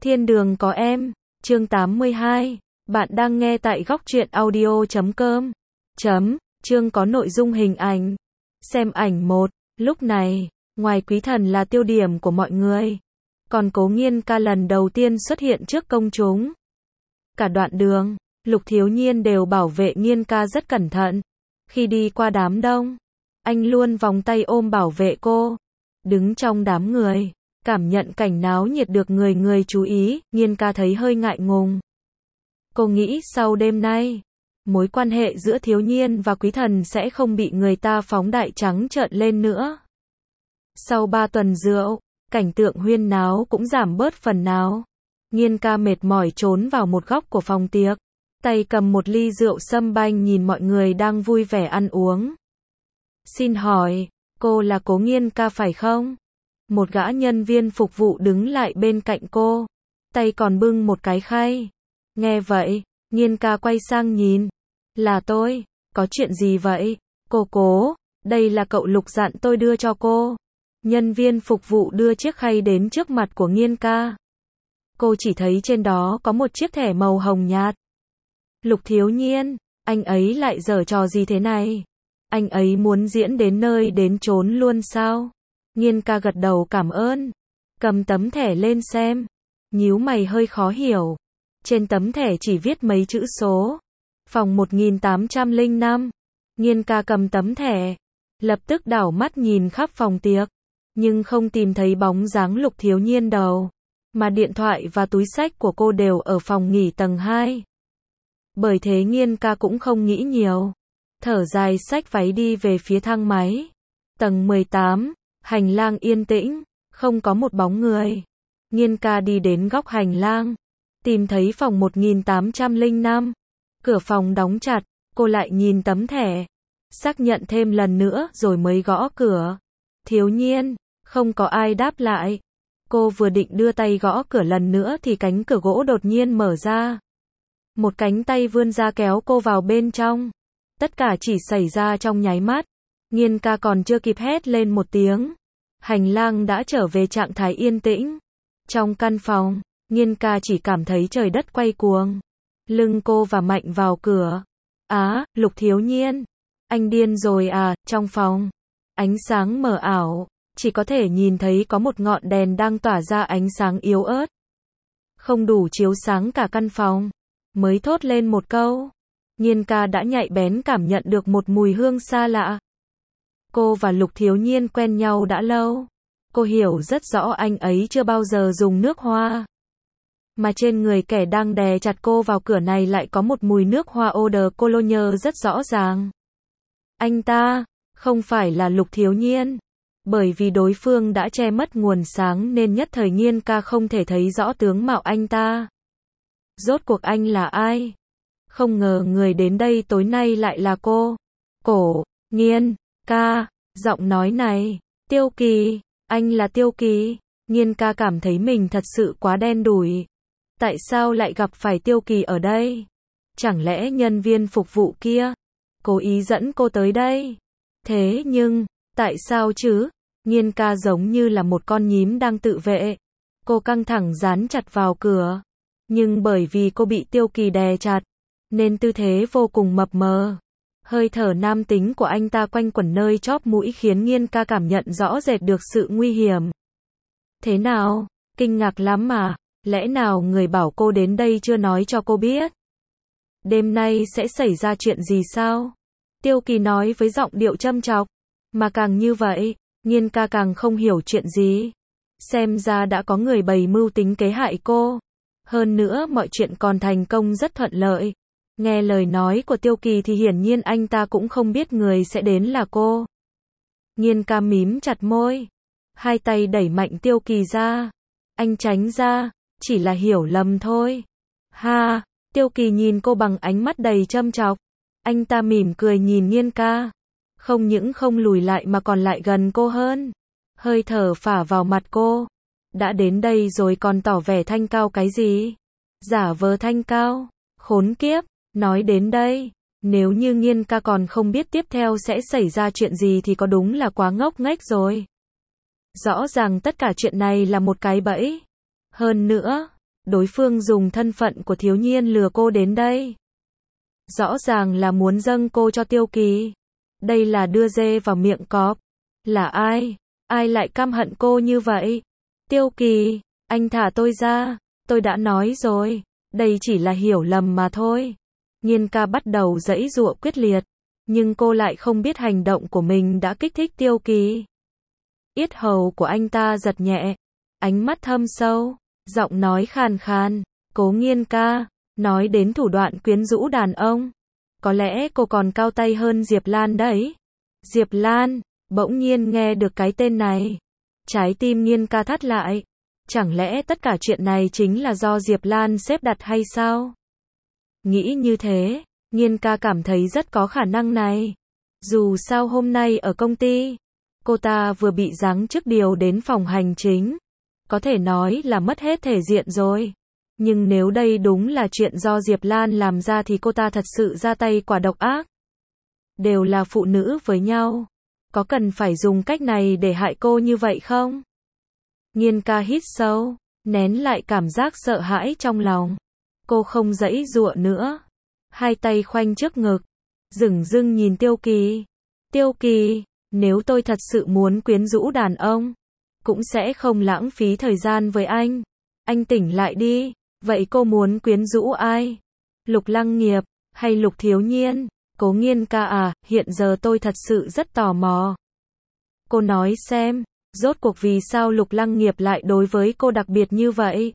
Thiên đường có em, chương 82, bạn đang nghe tại góc truyện audio.com. Chương có nội dung hình ảnh. Xem ảnh 1, lúc này, ngoài Quý Thần là tiêu điểm của mọi người, còn Cố Nghiên Ca lần đầu tiên xuất hiện trước công chúng. Cả đoạn đường, Lục Thiếu Nhiên đều bảo vệ Nghiên Ca rất cẩn thận. Khi đi qua đám đông, anh luôn vòng tay ôm bảo vệ cô. Đứng trong đám người, cảm nhận cảnh náo nhiệt được người người chú ý, Nghiên Ca thấy hơi ngại ngùng. Cô nghĩ sau đêm nay, mối quan hệ giữa Thiếu Nhiên và Quý Thần sẽ không bị người ta phóng đại trắng trợn lên nữa. Sau 3 tuần rượu, cảnh tượng huyên náo cũng giảm bớt phần nào. Nghiên Ca mệt mỏi trốn vào một góc của phòng tiệc, tay cầm một ly rượu sâm banh nhìn mọi người đang vui vẻ ăn uống. Xin hỏi, cô là Cố Nghiên Ca phải không? Một gã nhân viên phục vụ đứng lại bên cạnh cô, tay còn bưng một cái khay. Nghe vậy, Nghiên Ca quay sang nhìn. Là tôi, có chuyện gì vậy? Cô Cố, đây là cậu Lục dặn tôi đưa cho cô. Nhân viên phục vụ đưa chiếc khay đến trước mặt của Nghiên Ca. Cô chỉ thấy trên đó có một chiếc thẻ màu hồng nhạt. Lục Thiếu Nhiên, anh ấy lại giở trò gì thế này? Anh ấy muốn diễn đến nơi đến chốn luôn sao? Nghiên Ca gật đầu cảm ơn, cầm tấm thẻ lên xem, nhíu mày hơi khó hiểu. Trên tấm thẻ chỉ viết mấy chữ số. Phòng 1805. Nghiên Ca cầm tấm thẻ, lập tức đảo mắt nhìn khắp phòng tiệc, nhưng không tìm thấy bóng dáng Lục Thiếu Nhiên đâu, mà điện thoại và túi xách của cô đều ở phòng nghỉ tầng 2. Bởi thế Nghiên Ca cũng không nghĩ nhiều, thở dài xách váy đi về phía thang máy. Tầng 18, hành lang yên tĩnh, không có một bóng người. Nghiên Ca đi đến góc hành lang, tìm thấy phòng 1805. Cửa phòng đóng chặt, cô lại nhìn tấm thẻ, xác nhận thêm lần nữa rồi mới gõ cửa. Thiếu Nhiên, không có ai đáp lại. Cô vừa định đưa tay gõ cửa lần nữa thì cánh cửa gỗ đột nhiên mở ra. Một cánh tay vươn ra kéo cô vào bên trong. Tất cả chỉ xảy ra trong nháy mắt. Nghiên Ca còn chưa kịp hét lên một tiếng, hành lang đã trở về trạng thái yên tĩnh. Trong căn phòng, Nghiên Ca chỉ cảm thấy trời đất quay cuồng. Lưng cô và mạnh vào cửa. Lục Thiếu Nhiên, anh điên rồi à? Trong phòng, ánh sáng mờ ảo, chỉ có thể nhìn thấy có một ngọn đèn đang tỏa ra ánh sáng yếu ớt, không đủ chiếu sáng cả căn phòng. Mới thốt lên một câu, Nghiên Ca đã nhạy bén cảm nhận được một mùi hương xa lạ. Cô và Lục Thiếu Nhiên quen nhau đã lâu. Cô hiểu rất rõ anh ấy chưa bao giờ dùng nước hoa. Mà trên người kẻ đang đè chặt cô vào cửa này lại có một mùi nước hoa eau de cologne rất rõ ràng. Anh ta, không phải là Lục Thiếu Nhiên. Bởi vì đối phương đã che mất nguồn sáng nên nhất thời Nghiên Ca không thể thấy rõ tướng mạo anh ta. Rốt cuộc anh là ai? Không ngờ người đến đây tối nay lại là cô. Cổ, Nghiên Ca, giọng nói này, Tiêu Kỳ, anh là Tiêu Kỳ. Nghiên Ca cảm thấy mình thật sự quá đen đủi. Tại sao lại gặp phải Tiêu Kỳ ở đây? Chẳng lẽ nhân viên phục vụ kia cố ý dẫn cô tới đây? Thế nhưng, tại sao chứ? Nghiên Ca giống như là một con nhím đang tự vệ. Cô căng thẳng dán chặt vào cửa. Nhưng bởi vì cô bị Tiêu Kỳ đè chặt, nên tư thế vô cùng mập mờ. Hơi thở nam tính của anh ta quanh quẩn nơi chóp mũi khiến Nghiên Ca cảm nhận rõ rệt được sự nguy hiểm. Thế nào? Kinh ngạc lắm mà. Lẽ nào người bảo cô đến đây chưa nói cho cô biết? Đêm nay sẽ xảy ra chuyện gì sao? Tiêu Kỳ nói với giọng điệu châm chọc. Mà càng như vậy, Nghiên Ca càng không hiểu chuyện gì. Xem ra đã có người bày mưu tính kế hại cô. Hơn nữa mọi chuyện còn thành công rất thuận lợi. Nghe lời nói của Tiêu Kỳ thì hiển nhiên anh ta cũng không biết người sẽ đến là cô. Nghiên Ca mím chặt môi, hai tay đẩy mạnh Tiêu Kỳ ra. Anh tránh ra, chỉ là hiểu lầm thôi. Ha, Tiêu Kỳ nhìn cô bằng ánh mắt đầy châm chọc. Anh ta mỉm cười nhìn Nghiên Ca. Không những không lùi lại mà còn lại gần cô hơn. Hơi thở phả vào mặt cô. Đã đến đây rồi còn tỏ vẻ thanh cao cái gì? Giả vờ thanh cao. Khốn kiếp, nói đến đây. Nếu như Nghiên Ca còn không biết tiếp theo sẽ xảy ra chuyện gì thì có đúng là quá ngốc nghếch rồi. Rõ ràng tất cả chuyện này là một cái bẫy. Hơn nữa, đối phương dùng thân phận của Thiếu Nhiên lừa cô đến đây. Rõ ràng là muốn dâng cô cho Tiêu Kỳ. Đây là đưa dê vào miệng cọp. Là ai? Ai lại căm hận cô như vậy? Tiêu Kỳ, anh thả tôi ra. Tôi đã nói rồi, đây chỉ là hiểu lầm mà thôi. Nhiên ca bắt đầu giãy giụa quyết liệt, nhưng cô lại không biết hành động của mình đã kích thích Tiêu Kỳ. Yết hầu của anh ta giật nhẹ, ánh mắt thâm sâu, giọng nói khàn khàn, Cố Nhiên ca, nói đến thủ đoạn quyến rũ đàn ông. Có lẽ cô còn cao tay hơn Diệp Lan đấy. Diệp Lan, bỗng nhiên nghe được cái tên này. Trái tim Nhiên ca thắt lại. Chẳng lẽ tất cả chuyện này chính là do Diệp Lan xếp đặt hay sao? Nghĩ như thế, Nhiên ca cảm thấy rất có khả năng này. Dù sao hôm nay ở công ty, cô ta vừa bị giáng chức điều đến phòng hành chính. Có thể nói là mất hết thể diện rồi. Nhưng nếu đây đúng là chuyện do Diệp Lan làm ra thì cô ta thật sự ra tay quả độc ác. Đều là phụ nữ với nhau. Có cần phải dùng cách này để hại cô như vậy không? Nhiên ca hít sâu, nén lại cảm giác sợ hãi trong lòng. Cô không giãy giụa nữa. Hai tay khoanh trước ngực, dửng dưng nhìn Tiêu Kỳ. Tiêu Kỳ, nếu tôi thật sự muốn quyến rũ đàn ông, cũng sẽ không lãng phí thời gian với anh. Anh tỉnh lại đi. Vậy cô muốn quyến rũ ai? Lục Lăng Nghiệp, hay Lục Thiếu Nhiên? Cố Nhiên ca à, hiện giờ tôi thật sự rất tò mò. Cô nói xem, rốt cuộc vì sao Lục Lăng Nghiệp lại đối với cô đặc biệt như vậy?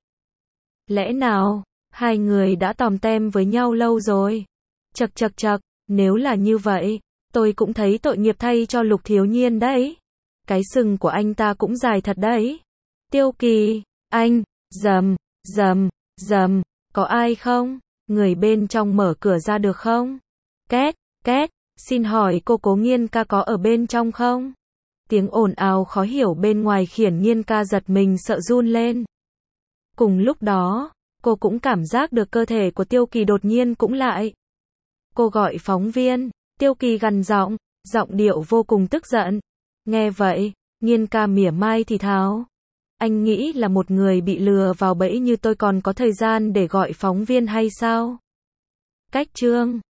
Lẽ nào, hai người đã tòm tem với nhau lâu rồi? Chậc chậc chậc, nếu là như vậy, tôi cũng thấy tội nghiệp thay cho Lục Thiếu Nhiên đấy. Cái sừng của anh ta cũng dài thật đấy. Tiêu Kỳ, anh, rầm, rầm, rầm, có ai không? Người bên trong mở cửa ra được không? Két, két, xin hỏi cô Cố Nhiên ca có ở bên trong không? Tiếng ồn ào khó hiểu bên ngoài khiến Nhiên ca giật mình sợ run lên. Cùng lúc đó, cô cũng cảm giác được cơ thể của Tiêu Kỳ đột nhiên cũng lại. Cô gọi phóng viên, Tiêu Kỳ gằn giọng, giọng điệu vô cùng tức giận. Nghe vậy, Nhiên ca mỉa mai thì thào. Anh nghĩ là một người bị lừa vào bẫy như tôi còn có thời gian để gọi phóng viên hay sao? Cách chương